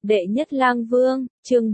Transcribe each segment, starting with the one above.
Đệ nhất lang vương, chương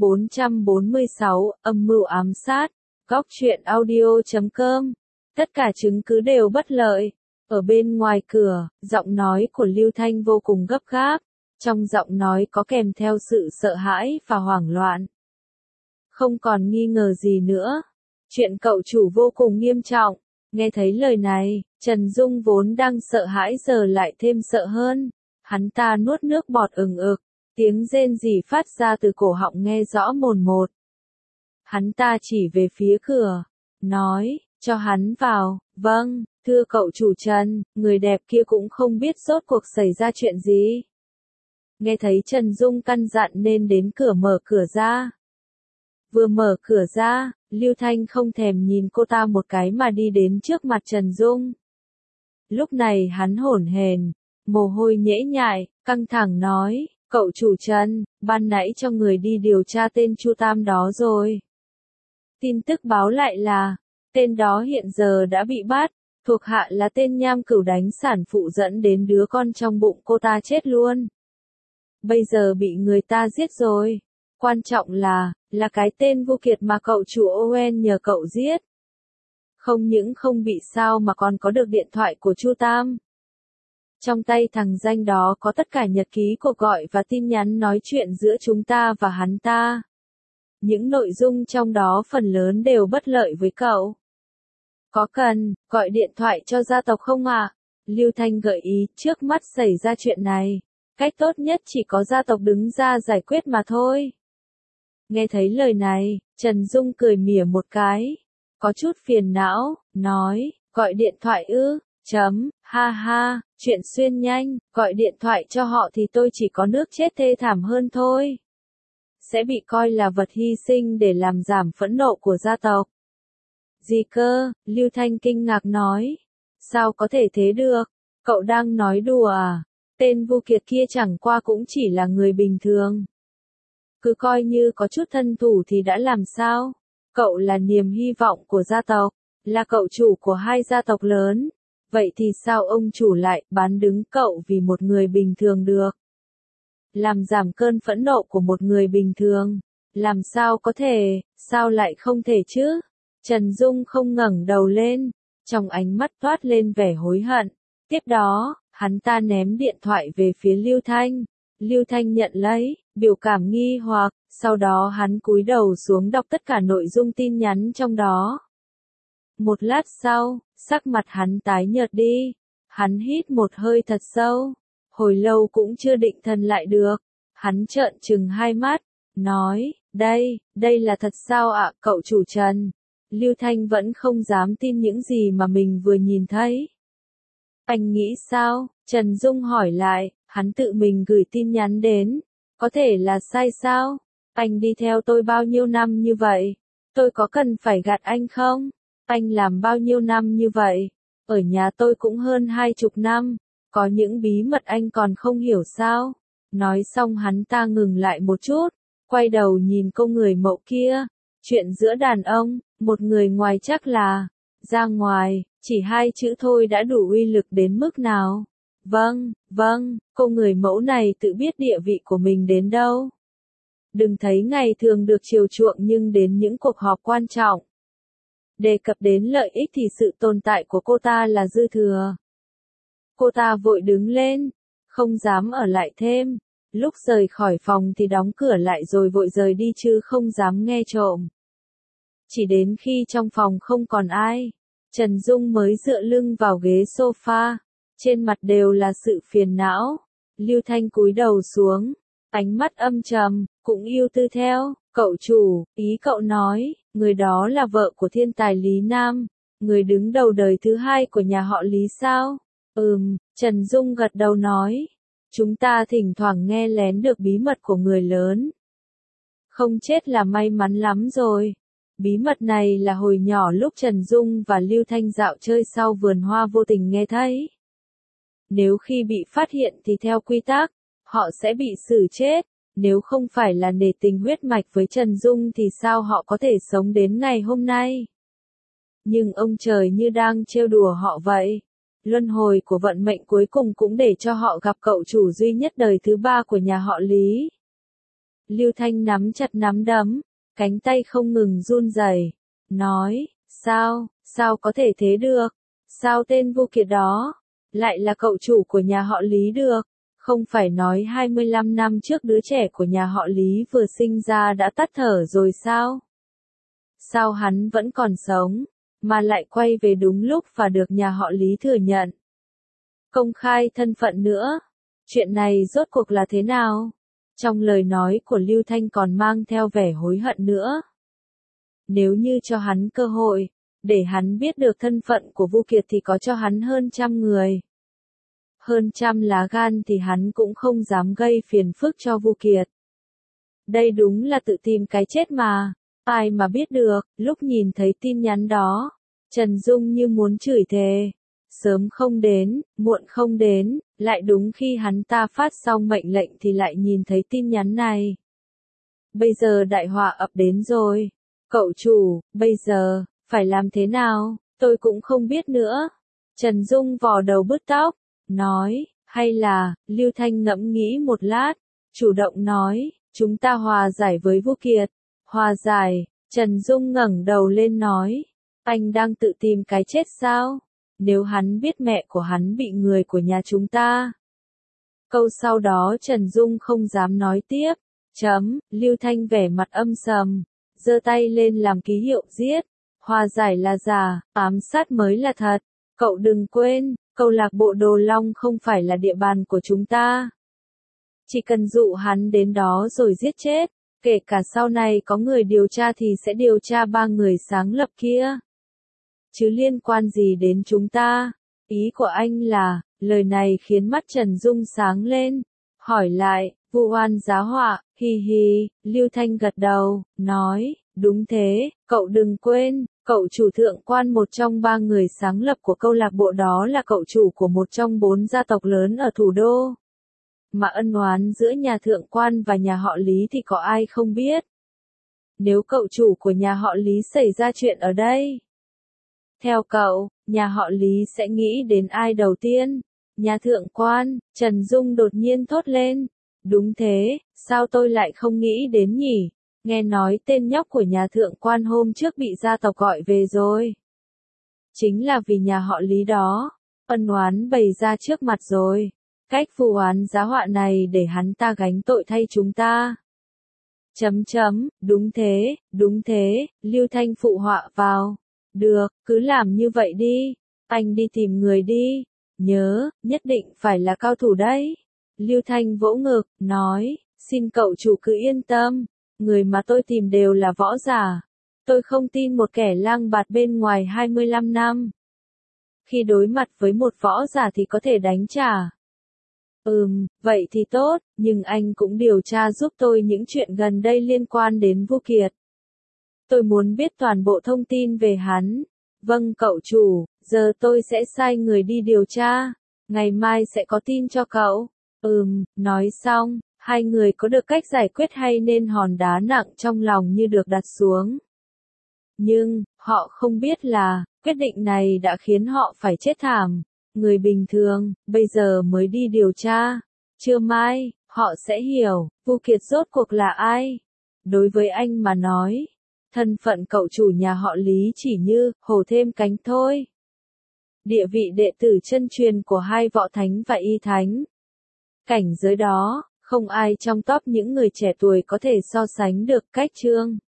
446, âm mưu ám sát, góc truyện audio.com. Tất cả chứng cứ đều bất lợi. Ở bên ngoài cửa, giọng nói của Lưu Thanh vô cùng gấp gáp, trong giọng nói có kèm theo sự sợ hãi và hoảng loạn. Không còn nghi ngờ gì nữa. Chuyện cậu chủ vô cùng nghiêm trọng. Nghe thấy lời này, Trần Dung vốn đang sợ hãi giờ lại thêm sợ hơn. Hắn ta nuốt nước bọt ừng ực. Tiếng rên rỉ phát ra từ cổ họng nghe rõ mồn một. Hắn ta chỉ về phía cửa, nói, cho hắn vào. Vâng, thưa cậu chủ Trần, người đẹp kia cũng không biết rốt cuộc xảy ra chuyện gì. Nghe thấy Trần Dung căn dặn nên đến cửa mở cửa ra. Vừa mở cửa ra, Lưu Thanh không thèm nhìn cô ta một cái mà đi đến trước mặt Trần Dung. Lúc này hắn hổn hển, mồ hôi nhễ nhại, căng thẳng nói, cậu chủ Trần, ban nãy cho người đi điều tra tên Chu Tam đó rồi. Tin tức báo lại là, tên đó hiện giờ đã bị bắt, thuộc hạ là tên nham cửu đánh sản phụ dẫn đến đứa con trong bụng cô ta chết luôn. Bây giờ bị người ta giết rồi. Quan trọng là cái tên Vu Kiệt mà cậu chủ Owen nhờ cậu giết. Không những không bị sao mà còn có được điện thoại của Chu Tam. Trong tay thằng danh đó có tất cả nhật ký cuộc gọi và tin nhắn nói chuyện giữa chúng ta và hắn ta. Những nội dung trong đó phần lớn đều bất lợi với cậu. Có cần gọi điện thoại cho gia tộc không ạ? Lưu Thanh gợi ý, trước mắt xảy ra chuyện này, cách tốt nhất chỉ có gia tộc đứng ra giải quyết mà thôi. Nghe thấy lời này, Trần Dung cười mỉa một cái, có chút phiền não, nói, gọi điện thoại ư, ha ha, chuyện xuyên nhanh, gọi điện thoại cho họ thì tôi chỉ có nước chết thê thảm hơn thôi. Sẽ bị coi là vật hy sinh để làm giảm phẫn nộ của gia tộc. Gì cơ? Lưu Thanh kinh ngạc nói. Sao có thể thế được? Cậu đang nói đùa à? Tên Vu Kiệt kia chẳng qua cũng chỉ là người bình thường. Cứ coi như có chút thân thủ thì đã làm sao? Cậu là niềm hy vọng của gia tộc, là cậu chủ của hai gia tộc lớn. Vậy thì sao ông chủ lại bán đứng cậu vì một người bình thường được? Làm giảm cơn phẫn nộ của một người bình thường. Làm sao có thể, sao lại không thể chứ? Trần Dung không ngẩng đầu lên, trong ánh mắt toát lên vẻ hối hận. Tiếp đó, hắn ta ném điện thoại về phía Lưu Thanh. Lưu Thanh nhận lấy, biểu cảm nghi hoặc, sau đó hắn cúi đầu xuống đọc tất cả nội dung tin nhắn trong đó. Một lát sau, sắc mặt hắn tái nhợt đi. Hắn hít một hơi thật sâu, hồi lâu cũng chưa định thần lại được. Hắn trợn trừng hai mắt, nói, đây là thật sao ạ cậu chủ Trần? Lưu Thanh vẫn không dám tin những gì mà mình vừa nhìn thấy. Anh nghĩ sao? Trần Dung hỏi lại, hắn tự mình gửi tin nhắn đến. Có thể là sai sao? Anh đi theo tôi bao nhiêu năm như vậy? Tôi có cần phải gạt anh không? Anh làm bao nhiêu năm như vậy? Ở nhà tôi cũng hơn 20 năm. Có những bí mật anh còn không hiểu sao? Nói xong hắn ta ngừng lại một chút, quay đầu nhìn cô người mẫu kia. Chuyện giữa đàn ông, một người ngoài chắc là, ra ngoài, chỉ hai chữ thôi đã đủ uy lực đến mức nào. Vâng, cô người mẫu này tự biết địa vị của mình đến đâu. Đừng thấy ngày thường được chiều chuộng nhưng đến những cuộc họp quan trọng. Đề cập đến lợi ích thì sự tồn tại của cô ta là dư thừa. Cô ta vội đứng lên, không dám ở lại thêm. Lúc rời khỏi phòng thì đóng cửa lại rồi vội rời đi chứ không dám nghe trộm. Chỉ đến khi trong phòng không còn ai, Trần Dung mới dựa lưng vào ghế sofa, trên mặt đều là sự phiền não. Lưu Thanh cúi đầu xuống, ánh mắt âm trầm, cũng ưu tư theo, cậu chủ, ý cậu nói, người đó là vợ của thiên tài Lý Nam, người đứng đầu đời thứ hai của nhà họ Lý sao? Trần Dung gật đầu nói, chúng ta thỉnh thoảng nghe lén được bí mật của người lớn. Không chết là may mắn lắm rồi. Bí mật này là hồi nhỏ lúc Trần Dung và Lưu Thanh dạo chơi sau vườn hoa vô tình nghe thấy. Nếu khi bị phát hiện thì theo quy tắc, họ sẽ bị xử chết. Nếu không phải là nể tình huyết mạch với Trần Dung thì sao họ có thể sống đến ngày hôm nay? Nhưng ông trời như đang trêu đùa họ vậy. Luân hồi của vận mệnh cuối cùng cũng để cho họ gặp cậu chủ duy nhất đời thứ ba của nhà họ Lý. Lưu Thanh nắm chặt nắm đấm, cánh tay không ngừng run rẩy, nói, sao có thể thế được? Sao tên Vu Kiệt đó lại là cậu chủ của nhà họ Lý được? Không phải nói 25 năm trước đứa trẻ của nhà họ Lý vừa sinh ra đã tắt thở rồi sao? Sao hắn vẫn còn sống, mà lại quay về đúng lúc và được nhà họ Lý thừa nhận? Công khai thân phận nữa. Chuyện này rốt cuộc là thế nào? Trong lời nói của Lưu Thanh còn mang theo vẻ hối hận nữa. Nếu như cho hắn cơ hội, để hắn biết được thân phận của Vu Kiệt thì có cho hắn hơn 100 người. Hơn 100 lá gan thì hắn cũng không dám gây phiền phức cho Vu Kiệt. Đây đúng là tự tìm cái chết mà. Ai mà biết được, lúc nhìn thấy tin nhắn đó, Trần Dung như muốn chửi thề. Sớm không đến, muộn không đến, lại đúng khi hắn ta phát xong mệnh lệnh thì lại nhìn thấy tin nhắn này. Bây giờ đại họa ập đến rồi. Cậu chủ, bây giờ, phải làm thế nào, tôi cũng không biết nữa. Trần Dung vò đầu bứt tóc, nói, hay là, Lưu Thanh ngẫm nghĩ một lát, chủ động nói, chúng ta hòa giải với Vu Kiệt. Hòa giải, Trần Dung ngẩng đầu lên nói, anh đang tự tìm cái chết sao? Nếu hắn biết mẹ của hắn bị người của nhà chúng ta. Câu sau đó Trần Dung không dám nói tiếp. Lưu Thanh vẻ mặt âm sầm, giơ tay lên làm ký hiệu giết. Hòa giải là giả, ám sát mới là thật. Cậu đừng quên, câu lạc bộ Đồ Long không phải là địa bàn của chúng ta. Chỉ cần dụ hắn đến đó rồi giết chết, kể cả sau này có người điều tra thì sẽ điều tra 3 người sáng lập kia. Chứ liên quan gì đến chúng ta? Ý của anh là, lời này khiến mắt Trần Dung sáng lên. Hỏi lại, vụ oan giá họa, hi hi, Lưu Thanh gật đầu, nói, đúng thế, cậu đừng quên, cậu chủ thượng quan một trong 3 người sáng lập của câu lạc bộ đó là cậu chủ của một trong 4 gia tộc lớn ở thủ đô. Mà ân oán giữa nhà thượng quan và nhà họ Lý thì có ai không biết. Nếu cậu chủ của nhà họ Lý xảy ra chuyện ở đây, theo cậu, nhà họ Lý sẽ nghĩ đến ai đầu tiên? Nhà thượng quan, Trần Dung đột nhiên thốt lên. Đúng thế, sao tôi lại không nghĩ đến nhỉ? Nghe nói tên nhóc của nhà thượng quan hôm trước bị gia tộc gọi về rồi. Chính là vì nhà họ Lý đó, ân oán bày ra trước mặt rồi. Cách vụ oán giá họa này để hắn ta gánh tội thay chúng ta. Đúng thế, Lưu Thanh phụ họa vào. Được, cứ làm như vậy đi. Anh đi tìm người đi. Nhớ, nhất định phải là cao thủ đấy. Lưu Thanh vỗ ngực, nói, xin cậu chủ cứ yên tâm. Người mà tôi tìm đều là võ giả. Tôi không tin một kẻ lang bạt bên ngoài 25 năm. Khi đối mặt với một võ giả thì có thể đánh trả. Vậy thì tốt, nhưng anh cũng điều tra giúp tôi những chuyện gần đây liên quan đến Vu Kiệt. Tôi muốn biết toàn bộ thông tin về hắn. Vâng cậu chủ, giờ tôi sẽ sai người đi điều tra. Ngày mai sẽ có tin cho cậu. Nói xong, hai người có được cách giải quyết hay nên hòn đá nặng trong lòng như được đặt xuống. Nhưng, họ không biết là, quyết định này đã khiến họ phải chết thảm. Người bình thường, bây giờ mới đi điều tra. Trưa mai, họ sẽ hiểu, Vu Kiệt rốt cuộc là ai. Đối với anh mà nói, thân phận cậu chủ nhà họ Lý chỉ như hổ thêm cánh thôi. Địa vị đệ tử chân truyền của hai võ thánh và y thánh. Cảnh giới đó, không ai trong top những người trẻ tuổi có thể so sánh được. Cách chương